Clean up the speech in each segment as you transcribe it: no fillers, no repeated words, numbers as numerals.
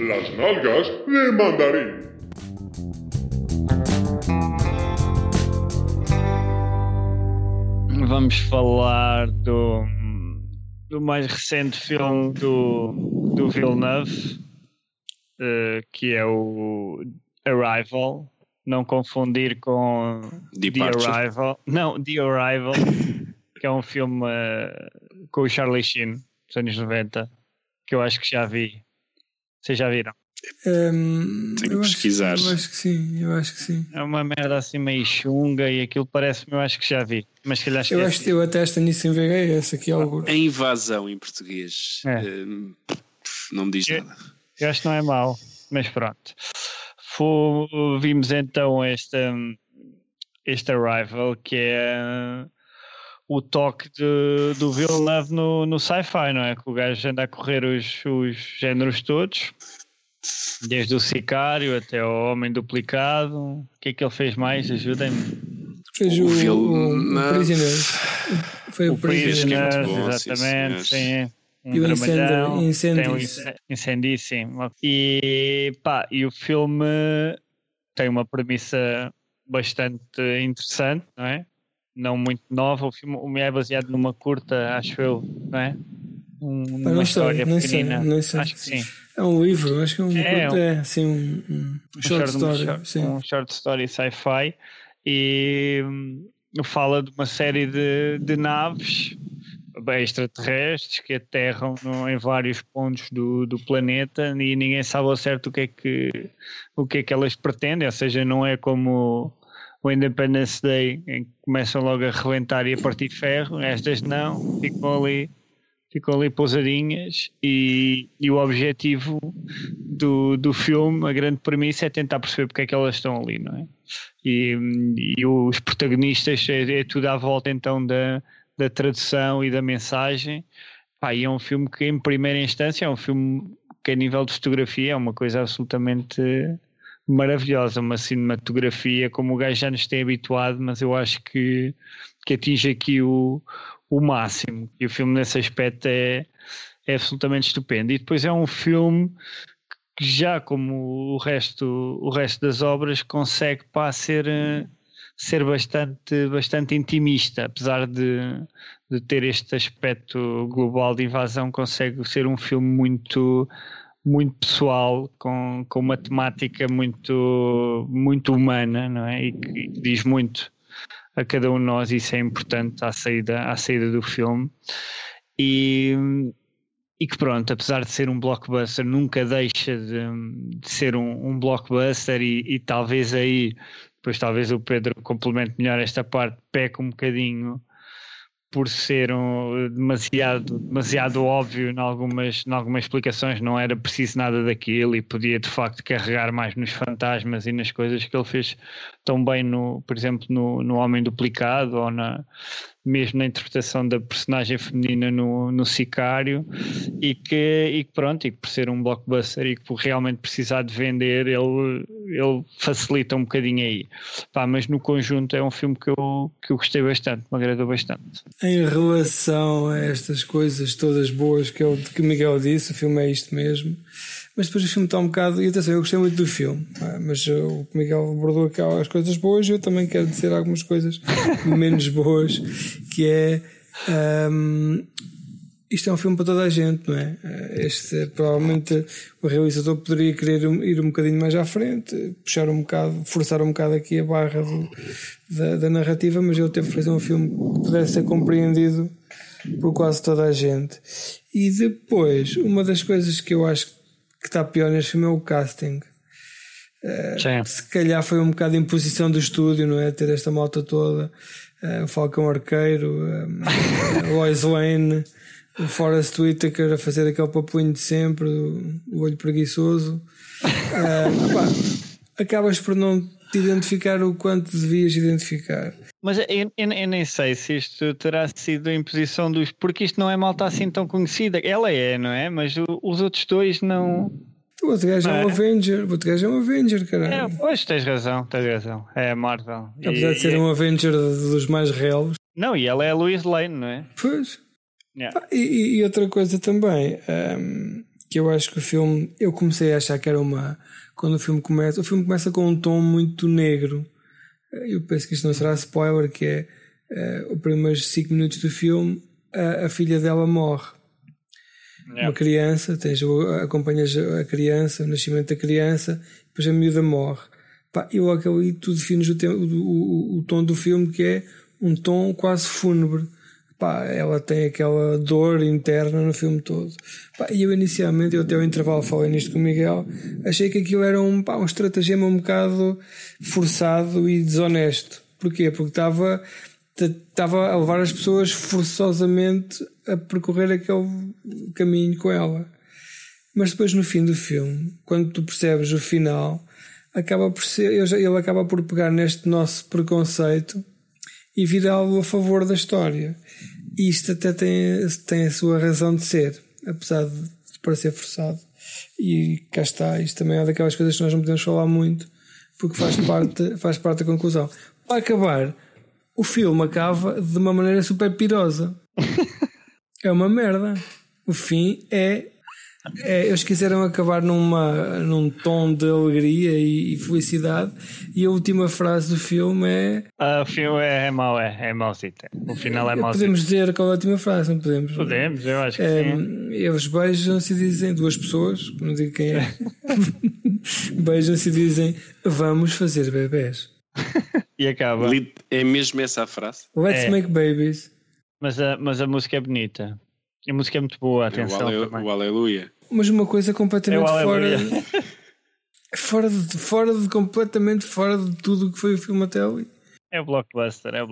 Las nalgas de mandarín. Vamos falar do mais recente filme do Villeneuve, que é o Arrival. Não confundir com Departure. The Arrival. Não, The Arrival, que é um filme com o Charlie Sheen, dos anos 90, que eu acho que já vi. Vocês já viram? Tenho que pesquisar. Eu acho que sim. É uma merda assim meio chunga e aquilo parece-me, eu acho que já vi. Mas se calhar eu acho que eu até tenho isso em VHS aqui alguns. A invasão em português. Não me diz nada. Eu acho que não é mau, mas pronto. Vimos então este Arrival, que é o toque do Villeneuve no sci-fi, não é? Que o gajo anda a correr os géneros todos, desde o Sicário até o Homem Duplicado. O que é que ele fez mais? Ajudem-me. Fez o Prisoners. Foi o Prisoners, bom, exatamente, sim. E o Incendies, sim. E o filme tem uma premissa bastante interessante, não é? Não muito nova. O filme é baseado numa curta, acho eu, não é? Uma história pequenina. Não sei. Acho que sim. É um livro, acho que é um short story. Um short story sci-fi. E fala de uma série de naves extraterrestres que aterram em vários pontos do planeta e ninguém sabe ao certo o que é que elas pretendem, ou seja, não é como o Independence Day em que começam logo a rebentar e a partir ferro. Estas não, ficam ali pousadinhas e o objetivo do filme, a grande premissa é tentar perceber porque é que elas estão ali, não é? E os protagonistas é tudo à volta então da tradução e da mensagem. E é um filme que em primeira instância é um filme que a nível de fotografia é uma coisa absolutamente maravilhosa, uma cinematografia como o gajo já nos tem habituado, mas eu acho que atinge aqui o máximo, e o filme nesse aspecto é absolutamente estupendo. E depois é um filme que já como o resto das obras consegue ser bastante intimista, apesar de ter este aspecto global de invasão, consegue ser um filme muito, muito pessoal, com uma temática muito, muito humana, não é? E que diz muito a cada um de nós, e isso é importante à saída do filme. E que pronto, apesar de ser um blockbuster, nunca deixa de ser um blockbuster e talvez aí, depois talvez o Pedro complemente melhor esta parte, peca um bocadinho por ser demasiado óbvio em algumas explicações. Não era preciso nada daquilo e podia de facto carregar mais nos fantasmas e nas coisas que ele fez tão bem, por exemplo, no Homem Duplicado, ou mesmo na interpretação da personagem feminina no Sicário, e que pronto, e que por ser um blockbuster e que por realmente precisar de vender, ele facilita um bocadinho aí. Mas no conjunto é um filme que eu gostei bastante, me agradou bastante. Em relação a estas coisas todas boas que o Miguel disse, o filme é isto mesmo, mas depois o filme está um bocado, e atenção, eu gostei muito do filme, mas o Miguel abordou aqui as coisas boas, eu também quero dizer algumas coisas menos boas, que é isto é um filme para toda a gente, não é? Provavelmente o realizador poderia querer ir um bocadinho mais à frente, forçar um bocado aqui a barra da narrativa, mas ele teve que fazer um filme que pudesse ser compreendido por quase toda a gente. E depois, uma das coisas que eu acho que está pior neste filme é o casting. Se calhar foi um bocado de imposição do estúdio, não é? Ter esta malta toda, o Falcão Arqueiro, o Lois Lane, o Forrest Whitaker a fazer aquele papunho de sempre, o olho preguiçoso. Acabas por não te identificar o quanto devias identificar. Mas eu nem sei se isto terá sido a imposição porque isto não é malta assim tão conhecida. Ela é, não é? Mas os outros dois não. O outro gajo é um Avenger, caralho. Pois, tens razão. É a Marvel. Apesar de ser um Avenger dos mais reais. Não, e ela é a Lois Lane, não é? Pois. Yeah. E outra coisa também, que eu acho que o filme, eu comecei a achar que era quando o filme começa com um tom muito negro. Eu penso que isto não será spoiler, que é os primeiros 5 minutos do filme, a filha dela morre. Uma criança, acompanhas a criança, o nascimento da criança, depois a miúda morre. E logo ali tu defines o tom do filme, que é um tom quase fúnebre. Ela tem aquela dor interna no filme todo. E eu inicialmente, até ao intervalo falei nisto com o Miguel, achei que aquilo era um estratagema um bocado forçado e desonesto. Porquê? Porque estava a levar as pessoas forçosamente a percorrer aquele caminho com ela. Mas depois, no fim do filme, quando tu percebes o final, ele acaba por pegar neste nosso preconceito e virá-lo a favor da história. E isto até tem a sua razão de ser, apesar de parecer forçado. E cá está, isto também é daquelas coisas que nós não podemos falar muito, porque faz parte da conclusão. Para acabar, o filme acaba de uma maneira super pirosa. É uma merda. O fim eles quiseram acabar num tom de alegria e felicidade, e a última frase do filme é... O filme é mau, é mauzita. O final é mauzita. Podemos dizer qual é a última frase, não podemos? Podemos, eu acho que sim. Eles beijam-se e dizem, duas pessoas, não digo quem é, beijam-se e dizem, vamos fazer bebés. E acaba. É mesmo essa a frase? Let's make babies. Mas a música é bonita. A música é muito boa, atenção. O Aleluia. Mas uma coisa completamente completamente fora de tudo o que foi o filme até ali. É o blockbuster. É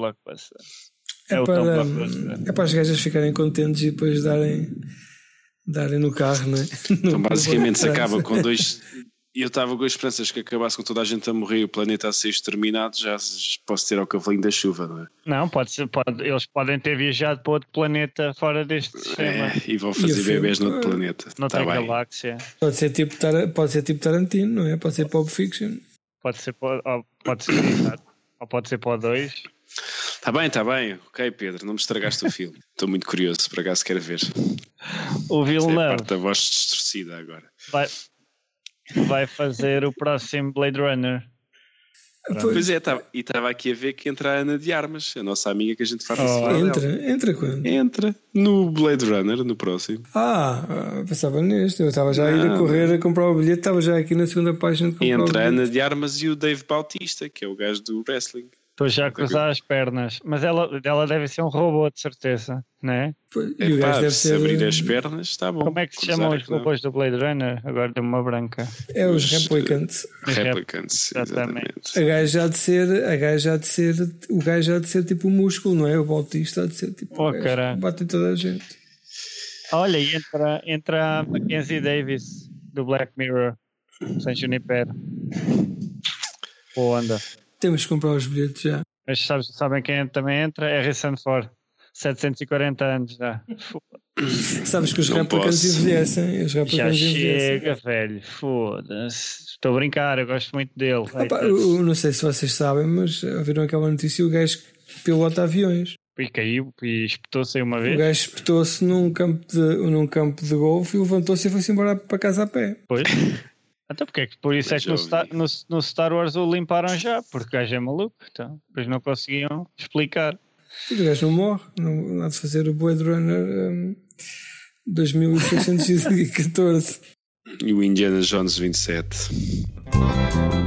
para as gajas ficarem contentes e depois darem no carro, não é? Então basicamente se acaba com dois... Eu estava com esperanças que acabasse com toda a gente a morrer e o planeta a ser exterminado. Já posso ter ao cavalinho da chuva, não é? Não, eles podem ter viajado para outro planeta fora deste sistema. E vão fazer bebês no outro planeta. Noutra galáxia. Pode ser tipo Tarantino, não é? Pode ser Pulp Fiction. Pode ser ou pode ser para o 2. Está bem. Ok, Pedro, não me estragaste o filme. Estou muito curioso, por acaso quero ver. O Villeneuve. É a parte da voz distorcida agora. Vai fazer o próximo Blade Runner. Pois é, e estava aqui a ver que entra a Ana de Armas, a nossa amiga que a gente faz. Entra quando? Entra no Blade Runner, no próximo. Pensava neste. Eu estava já a ir a correr a comprar o bilhete, estava já aqui na segunda página de comprar o bilhete. Entra a Ana de Armas e o Dave Bautista, que é o gajo do wrestling. Estou já a cruzar as pernas. Mas ela deve ser um robô, de certeza, não é? E o gajo deve se abrir as pernas, está bom. Como é que se chamam os robôs do Blade Runner? Agora deu uma branca. É os Replicants. Exatamente. O gajo já de ser tipo um músculo, não é? O Bautista há de ser tipo. Bate em toda a gente. Olha, e entra a Mackenzie Davis do Black Mirror, sem Juniper. Boa onda. Temos que comprar os bilhetes já. Mas sabem quem também entra? É Harrison Ford. 740 anos já. Sabes que os Replicants envelhecem. Já chega, velho. Foda-se. Estou a brincar, eu gosto muito dele. Eu não sei se vocês sabem, mas ouviram aquela notícia: o gajo pilota aviões. E caiu e espetou-se aí uma vez. O gajo espetou-se num campo de golfe e levantou-se e foi-se embora para casa a pé. Pois. Então porque é que por isso é que no Star Wars o limparam já? Porque o gajo é maluco, então depois não conseguiam explicar. O gajo não morre, não há de fazer o Blade Runner 2614. E o Indiana Jones 27.